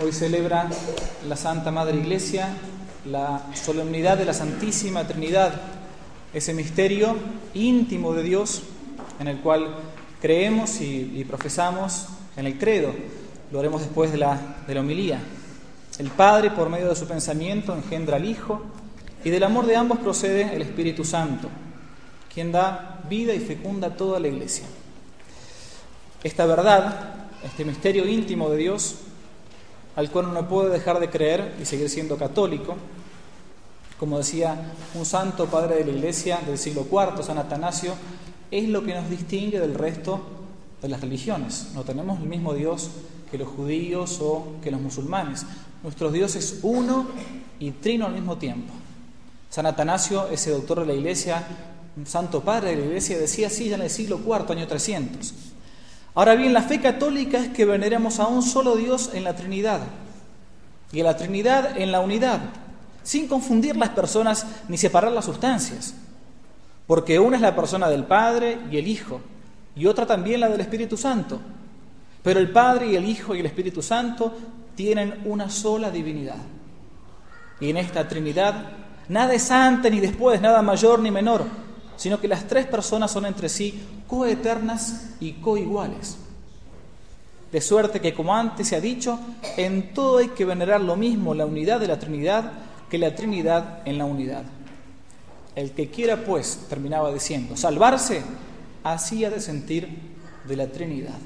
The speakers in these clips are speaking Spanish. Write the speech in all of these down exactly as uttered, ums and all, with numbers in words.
Hoy celebra la Santa Madre Iglesia la solemnidad de la Santísima Trinidad, ese misterio íntimo de Dios en el cual creemos y, y profesamos en el credo. Lo haremos después de la, de la homilía. El Padre, por medio de su pensamiento, engendra al Hijo, y del amor de ambos procede el Espíritu Santo, quien da vida y fecunda toda la Iglesia. Esta verdad, este misterio íntimo de Dios, al cual uno no puede dejar de creer y seguir siendo católico, como decía un santo padre de la Iglesia del siglo cuarto, San Atanasio, es lo que nos distingue del resto de las religiones. No tenemos el mismo Dios que los judíos o que los musulmanes. Nuestro Dios es uno y trino al mismo tiempo. San Atanasio, ese doctor de la Iglesia, un santo padre de la Iglesia, decía así ya en el siglo cuarto, año trescientos. Ahora bien, la fe católica es que veneremos a un solo Dios en la Trinidad, y a la Trinidad en la unidad, sin confundir las personas ni separar las sustancias, porque una es la persona del Padre y el Hijo, y otra también la del Espíritu Santo. Pero el Padre y el Hijo y el Espíritu Santo tienen una sola divinidad. Y en esta Trinidad nada es antes ni después, nada mayor ni menor, sino que las tres personas son entre sí coeternas y coiguales. De suerte que, como antes se ha dicho, en todo hay que venerar lo mismo, la unidad de la Trinidad, que la Trinidad en la unidad. El que quiera, pues, terminaba diciendo, salvarse, así ha de sentir de la Trinidad.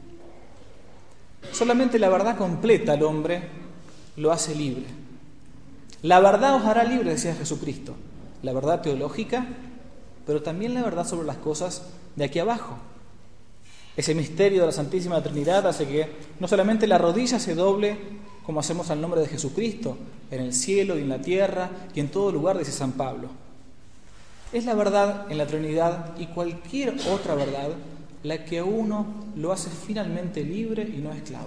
Solamente la verdad completa al hombre lo hace libre. La verdad os hará libre, decía Jesucristo. La verdad teológica, pero también la verdad sobre las cosas de aquí abajo. Ese misterio de la Santísima Trinidad hace que no solamente la rodilla se doble, como hacemos al nombre de Jesucristo, en el cielo y en la tierra y en todo lugar, dice San Pablo. Es la verdad en la Trinidad y cualquier otra verdad la que a uno lo hace finalmente libre y no esclavo.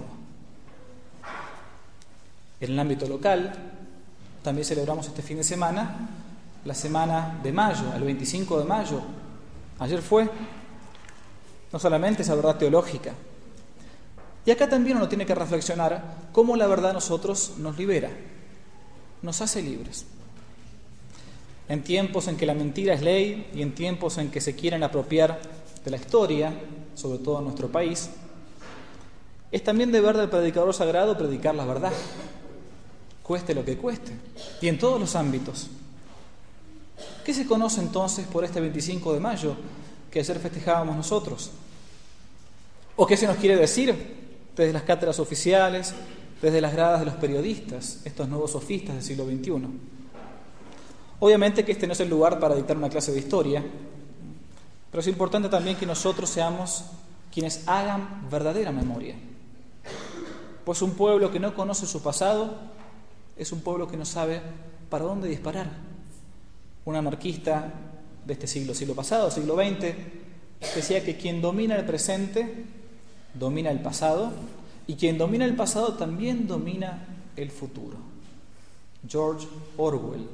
En el ámbito local, también celebramos este fin de semana la semana de mayo, el veinticinco de mayo. Ayer fue no solamente esa verdad teológica. Y acá también uno tiene que reflexionar cómo la verdad a nosotros nos libera, nos hace libres. En tiempos en que la mentira es ley y en tiempos en que se quieren apropiar de la historia, sobre todo en nuestro país, es también deber del predicador sagrado predicar la verdad, cueste lo que cueste, y en todos los ámbitos. ¿Qué se conoce entonces por este veinticinco de mayo que ayer festejábamos nosotros? ¿O qué se nos quiere decir desde las cátedras oficiales, desde las gradas de los periodistas, estos nuevos sofistas del siglo veintiuno? Obviamente que este no es el lugar para dictar una clase de historia, pero es importante también que nosotros seamos quienes hagan verdadera memoria. Pues un pueblo que no conoce su pasado es un pueblo que no sabe para dónde disparar. Un anarquista de este siglo, siglo pasado, siglo veinte, decía que quien domina el presente domina el pasado y quien domina el pasado también domina el futuro. George Orwell.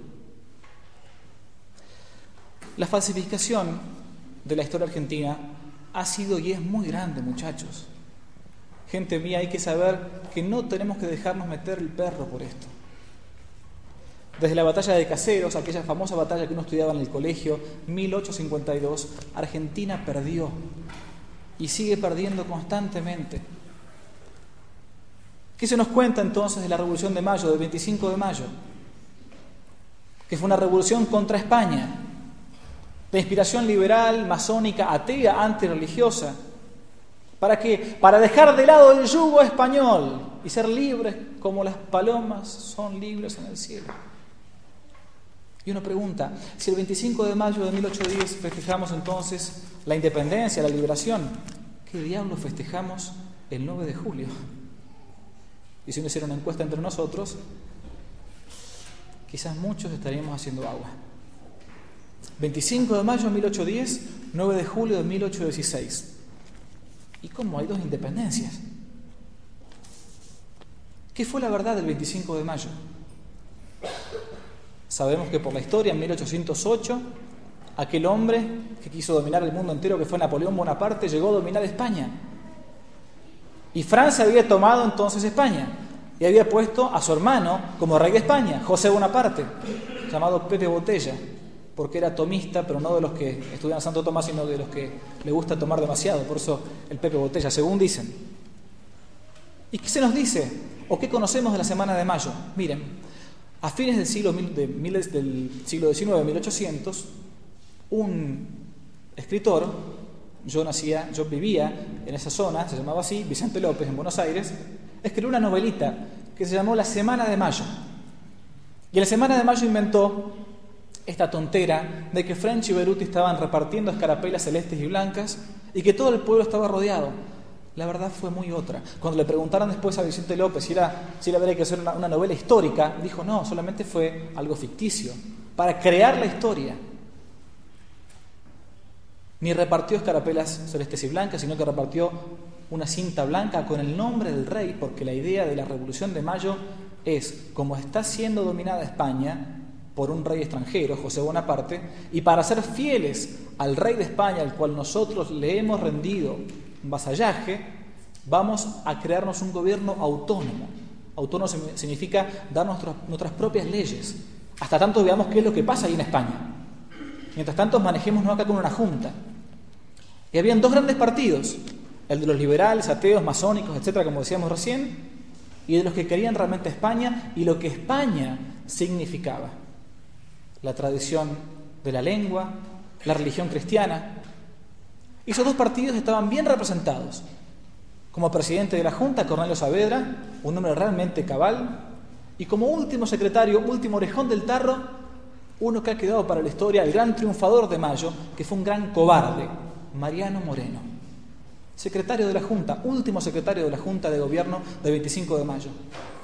La falsificación de la historia argentina ha sido y es muy grande, muchachos. Gente mía, hay que saber que no tenemos que dejarnos meter el perro por esto. Desde la batalla de Caseros, aquella famosa batalla que uno estudiaba en el colegio, mil ochocientos cincuenta y dos, Argentina perdió y sigue perdiendo constantemente. ¿Qué se nos cuenta entonces de la Revolución de Mayo, del veinticinco de mayo? Que fue una revolución contra España, de inspiración liberal, masónica, atea, antirreligiosa. ¿Para qué? Para dejar de lado el yugo español y ser libres como las palomas son libres en el cielo. Y uno pregunta, si el veinticinco de mayo de mil ochocientos diez festejamos entonces la independencia, la liberación, ¿qué diablos festejamos el nueve de julio? Y si uno hiciera una encuesta entre nosotros, quizás muchos estaríamos haciendo agua. veinticinco de mayo de mil ochocientos diez, nueve de julio de mil ochocientos dieciséis. ¿Y cómo hay dos independencias? ¿Qué fue la verdad del veinticinco de mayo? Sabemos que por la historia, en mil ochocientos ocho, aquel hombre que quiso dominar el mundo entero, que fue Napoleón Bonaparte, llegó a dominar España. Y Francia había tomado entonces España. y había puesto a su hermano como rey de España, José Bonaparte, llamado Pepe Botella, porque era tomista, pero no de los que estudian a Santo Tomás, sino de los que le gusta tomar demasiado, por eso el Pepe Botella, según dicen. ¿Y qué se nos dice? ¿O qué conocemos de la Semana de Mayo? Miren, a fines del siglo, de, del siglo diecinueve, mil ochocientos, un escritor, yo nacía, yo vivía en esa zona, se llamaba así, Vicente López, en Buenos Aires, escribió una novelita que se llamó La Semana de Mayo. Y en la Semana de Mayo inventó esta tontera de que French y Beruti estaban repartiendo escarapelas celestes y blancas y que todo el pueblo estaba rodeado. La verdad fue muy otra. Cuando le preguntaron después a Vicente López si era, si era habría que hacer una, una novela histórica, dijo no, solamente fue algo ficticio, para crear la historia. Ni repartió escarapelas celestes y blancas, sino que repartió una cinta blanca con el nombre del rey, porque la idea de la Revolución de Mayo es, como está siendo dominada España por un rey extranjero, José Bonaparte, y para ser fieles al rey de España, al cual nosotros le hemos rendido un vasallaje, vamos a crearnos un gobierno autónomo. Autónomo significa dar nuestras, nuestras propias leyes, hasta tanto veamos qué es lo que pasa ahí en España. Mientras tanto, manejémonos acá con una junta. Y habían dos grandes partidos, el de los liberales, ateos, masónicos, etcétera, como decíamos recién, y de los que querían realmente España y lo que España significaba. La tradición de la lengua, la religión cristiana. Y esos dos partidos estaban bien representados. Como presidente de la Junta, Cornelio Saavedra, un hombre realmente cabal, y como último secretario, último orejón del tarro, uno que ha quedado para la historia, el gran triunfador de Mayo, que fue un gran cobarde, Mariano Moreno, secretario de la Junta, último secretario de la Junta de Gobierno del veinticinco de mayo.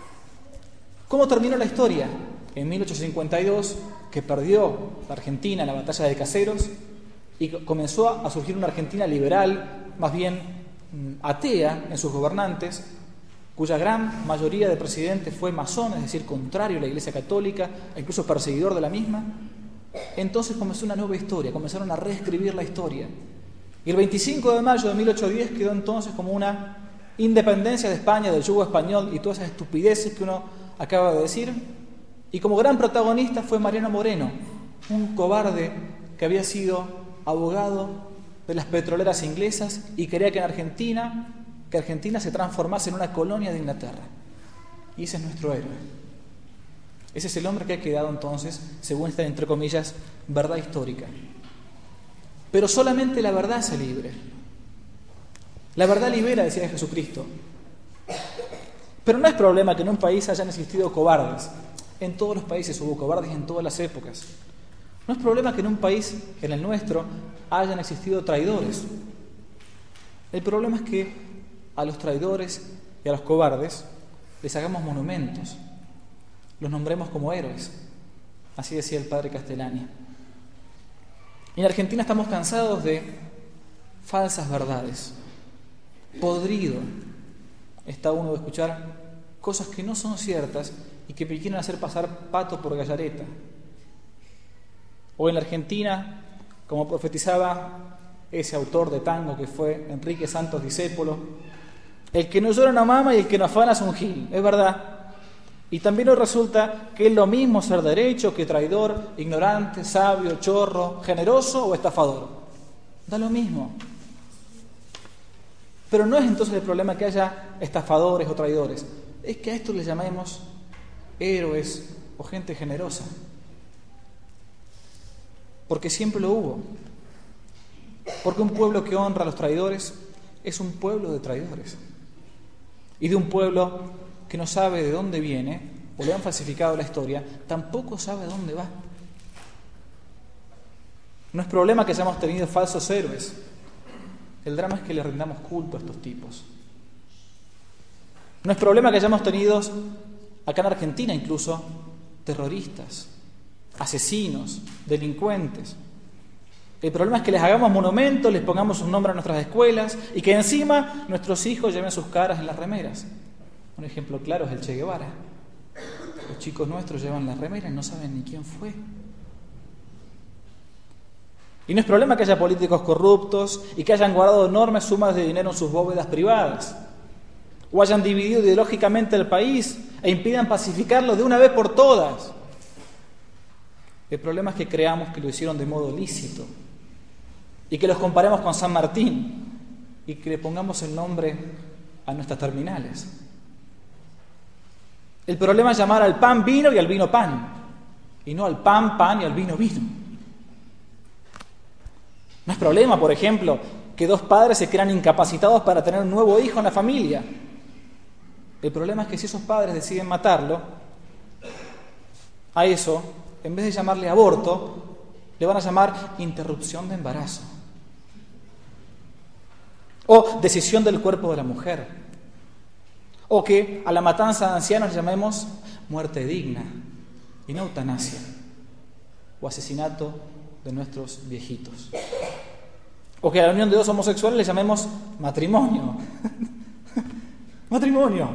¿Cómo terminó la historia? En mil ochocientos cincuenta y dos, que perdió la Argentina en la batalla de Caseros, y comenzó a surgir una Argentina liberal, más bien atea en sus gobernantes, cuya gran mayoría de presidentes fue masón, es decir, contrario a la Iglesia Católica, e incluso perseguidor de la misma. Entonces comenzó una nueva historia, comenzaron a reescribir la historia. Y el veinticinco de mayo de mil ochocientos diez quedó entonces como una independencia de España, del yugo español y todas esas estupideces que uno acaba de decir. Y como gran protagonista fue Mariano Moreno, un cobarde que había sido abogado de las petroleras inglesas y quería que en Argentina, que Argentina se transformase en una colonia de Inglaterra. Y ese es nuestro héroe. Ese es el hombre que ha quedado entonces, según esta, entre comillas, verdad histórica. Pero solamente la verdad hace libre. La verdad libera, decía Jesucristo. Pero no es problema que en un país hayan existido cobardes. En todos los países hubo cobardes en todas las épocas. No es problema que en un país, en el nuestro, hayan existido traidores. El problema es que a los traidores y a los cobardes les hagamos monumentos, los nombremos como héroes. Así decía el padre Castellani. Y en Argentina estamos cansados de falsas verdades. Podrido está uno de escuchar cosas que no son ciertas y que quieren hacer pasar pato por gallareta. O en la Argentina, como profetizaba ese autor de tango que fue Enrique Santos Discépolo, el que no llora no mama y el que no afana es un gil. Es verdad. Y también hoy resulta que es lo mismo ser derecho que traidor, ignorante, sabio, chorro, generoso o estafador. Da lo mismo. Pero no es entonces el problema que haya estafadores o traidores. Es que a esto le llamemos héroes o gente generosa. Porque siempre lo hubo. Porque un pueblo que honra a los traidores es un pueblo de traidores. Y de un pueblo que no sabe de dónde viene, o le han falsificado la historia, tampoco sabe dónde va. No es problema que hayamos tenido falsos héroes. El drama es que le rindamos culto a estos tipos. No es problema que hayamos tenido, acá en Argentina incluso, terroristas, asesinos, delincuentes. El problema es que les hagamos monumentos, les pongamos un nombre a nuestras escuelas y que encima nuestros hijos lleven sus caras en las remeras. Un ejemplo claro es el Che Guevara. Los chicos nuestros llevan las remeras y no saben ni quién fue. Y no es problema que haya políticos corruptos y que hayan guardado enormes sumas de dinero en sus bóvedas privadas, o hayan dividido ideológicamente el país e impidan pacificarlo de una vez por todas. El problema es que creamos que lo hicieron de modo lícito y que los comparemos con San Martín y que le pongamos el nombre a nuestras terminales. El problema es llamar al pan vino y al vino pan, y no al pan pan y al vino vino. No es problema, por ejemplo, que dos padres se crean incapacitados para tener un nuevo hijo en la familia. El problema es que si esos padres deciden matarlo, a eso, en vez de llamarle aborto, le van a llamar interrupción de embarazo o decisión del cuerpo de la mujer, o que a la matanza de ancianos llamemos muerte digna y no eutanasia o asesinato de nuestros viejitos, o que a la unión de dos homosexuales le llamemos matrimonio. Matrimonio.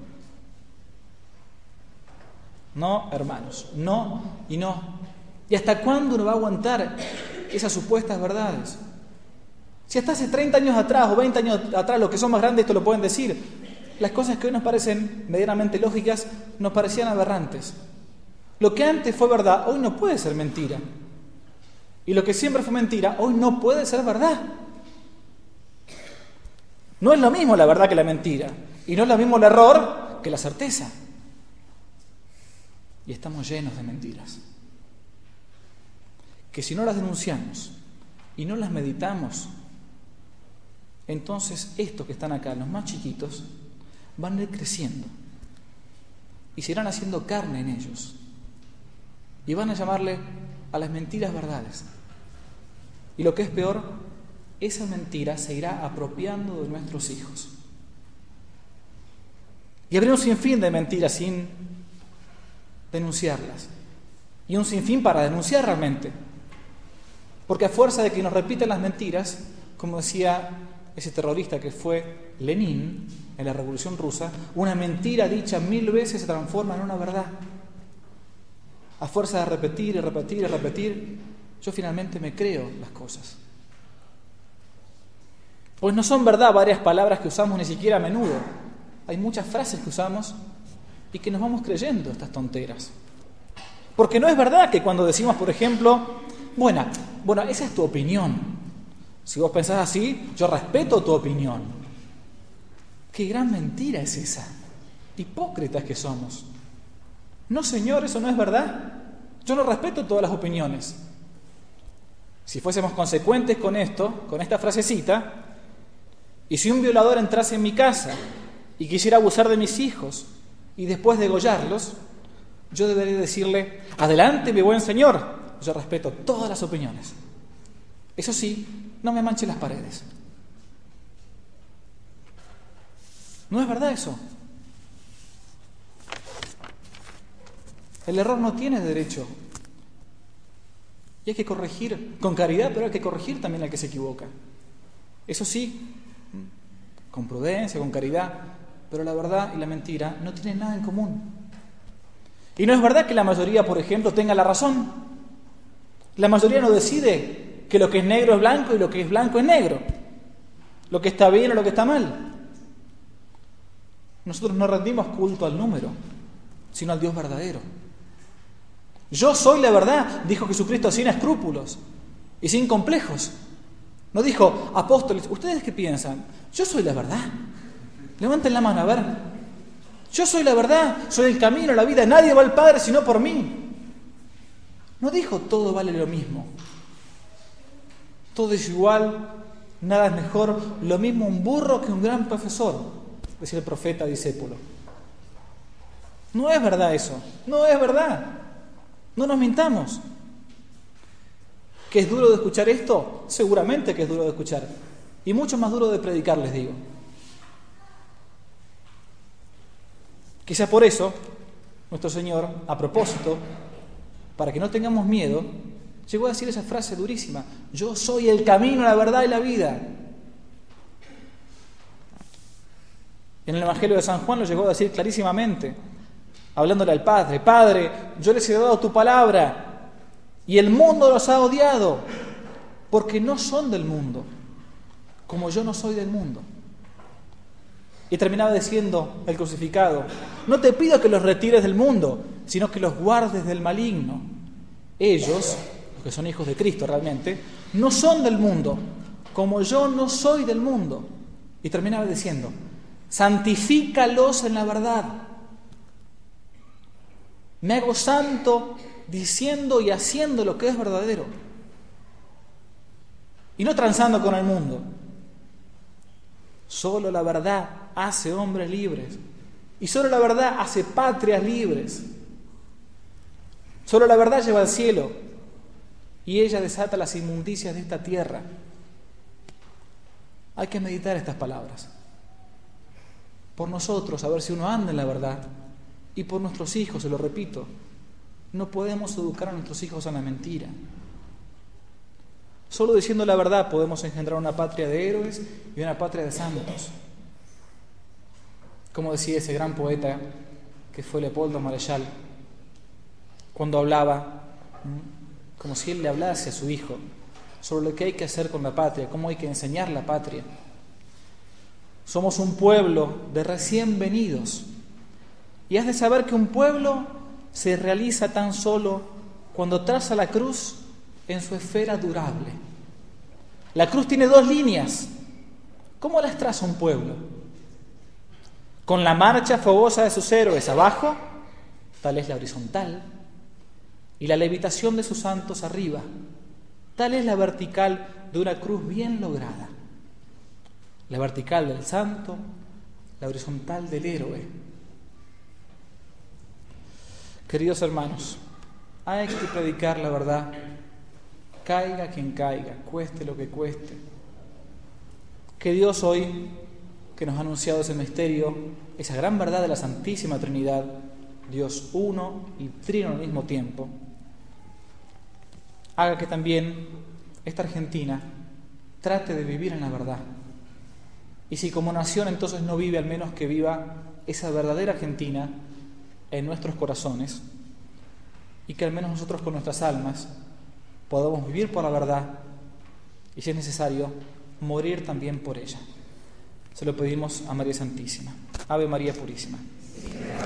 No, hermanos, no y no. ¿Y hasta cuándo uno va a aguantar esas supuestas verdades? Si hasta hace treinta años atrás o veinte años atrás, los que son más grandes esto lo pueden decir, las cosas que hoy nos parecen medianamente lógicas nos parecían aberrantes. Lo que antes fue verdad, hoy no puede ser mentira. Y lo que siempre fue mentira, hoy no puede ser verdad. No es lo mismo la verdad que la mentira. Y no es lo mismo el error que la certeza. Y estamos llenos de mentiras. Que si no las denunciamos y no las meditamos, entonces estos que están acá, los más chiquitos, van a ir creciendo y se irán haciendo carne en ellos. Y van a llamarle a las mentiras verdades. Y lo que es peor, esa mentira se irá apropiando de nuestros hijos. Y habría un sinfín de mentiras sin denunciarlas. Y un sinfín para denunciar realmente. Porque a fuerza de que nos repiten las mentiras, como decía ese terrorista que fue Lenin en la Revolución Rusa, una mentira dicha mil veces se transforma en una verdad. A fuerza de repetir y repetir y repetir, yo finalmente me creo las cosas. Pues no son verdad varias palabras que usamos ni siquiera a menudo. Hay muchas frases que usamos y que nos vamos creyendo estas tonteras. Porque no es verdad que cuando decimos, por ejemplo, bueno, bueno, esa es tu opinión. Si vos pensás así, yo respeto tu opinión. ¡Qué gran mentira es esa! Hipócritas que somos. No, señor, eso no es verdad. Yo no respeto todas las opiniones. Si fuésemos consecuentes con esto, con esta frasecita, y si un violador entrase en mi casa y quisiera abusar de mis hijos y después degollarlos, yo debería decirle, adelante, mi buen señor, yo respeto todas las opiniones. Eso sí, no me manche las paredes. ¿No es verdad eso? El error no tiene derecho. Y hay que corregir con caridad, pero hay que corregir también al que se equivoca. Eso sí, con prudencia, con caridad, pero la verdad y la mentira no tienen nada en común. Y no es verdad que la mayoría, por ejemplo, tenga la razón. La mayoría no decide que lo que es negro es blanco y lo que es blanco es negro, lo que está bien o lo que está mal. Nosotros no rendimos culto al número, sino al Dios verdadero. Yo soy la verdad, dijo Jesucristo sin escrúpulos y sin complejos. No dijo, apóstoles, ¿ustedes qué piensan? Yo soy la verdad. Levanten la mano, a ver. Yo soy la verdad, soy el camino, la vida. Nadie va al Padre sino por mí. No dijo, todo vale lo mismo. Todo es igual, nada es mejor. Lo mismo un burro que un gran profesor, decía el profeta discípulo. No es verdad eso, no es verdad. No nos mintamos. ¿Que es duro de escuchar esto? Seguramente que es duro de escuchar. Y mucho más duro de predicar, les digo. Quizá por eso, nuestro Señor, a propósito, para que no tengamos miedo, llegó a decir esa frase durísima: yo soy el camino, la verdad y la vida. En el Evangelio de San Juan lo llegó a decir clarísimamente, hablándole al Padre: Padre, yo les he dado tu palabra y el mundo los ha odiado, porque no son del mundo, como yo no soy del mundo. Y terminaba diciendo el crucificado: no te pido que los retires del mundo, sino que los guardes del maligno. Ellos, los que son hijos de Cristo realmente, no son del mundo, como yo no soy del mundo. Y terminaba diciendo: santifícalos en la verdad. Me hago santo diciendo y haciendo lo que es verdadero. Y no transando con el mundo. Solo la verdad hace hombres libres. Y solo la verdad hace patrias libres. Solo la verdad lleva al cielo. Y ella desata las inmundicias de esta tierra. Hay que meditar estas palabras. Por nosotros, a ver si uno anda en la verdad. Y por nuestros hijos, se lo repito. No podemos educar a nuestros hijos en la mentira. Solo diciendo la verdad podemos engendrar una patria de héroes y una patria de santos. Como decía ese gran poeta que fue Leopoldo Marechal, cuando hablaba, como si él le hablase a su hijo, sobre lo que hay que hacer con la patria, cómo hay que enseñar la patria. Somos un pueblo de recién venidos, y has de saber que un pueblo se realiza tan solo cuando traza la cruz en su esfera durable. La cruz tiene dos líneas. ¿Cómo las traza un pueblo? Con la marcha fogosa de sus héroes abajo, tal es la horizontal, y la levitación de sus santos arriba, tal es la vertical de una cruz bien lograda. La vertical del santo, la horizontal del héroe. Queridos hermanos, hay que predicar la verdad, caiga quien caiga, cueste lo que cueste. Que Dios hoy, que nos ha anunciado ese misterio, esa gran verdad de la Santísima Trinidad, Dios uno y trino al mismo tiempo, haga que también esta Argentina trate de vivir en la verdad. Y si como nación entonces no vive, al menos que viva esa verdadera Argentina en nuestros corazones, y que al menos nosotros con nuestras almas podamos vivir por la verdad y, si es necesario, morir también por ella. Se lo pedimos a María Santísima. Ave María Purísima.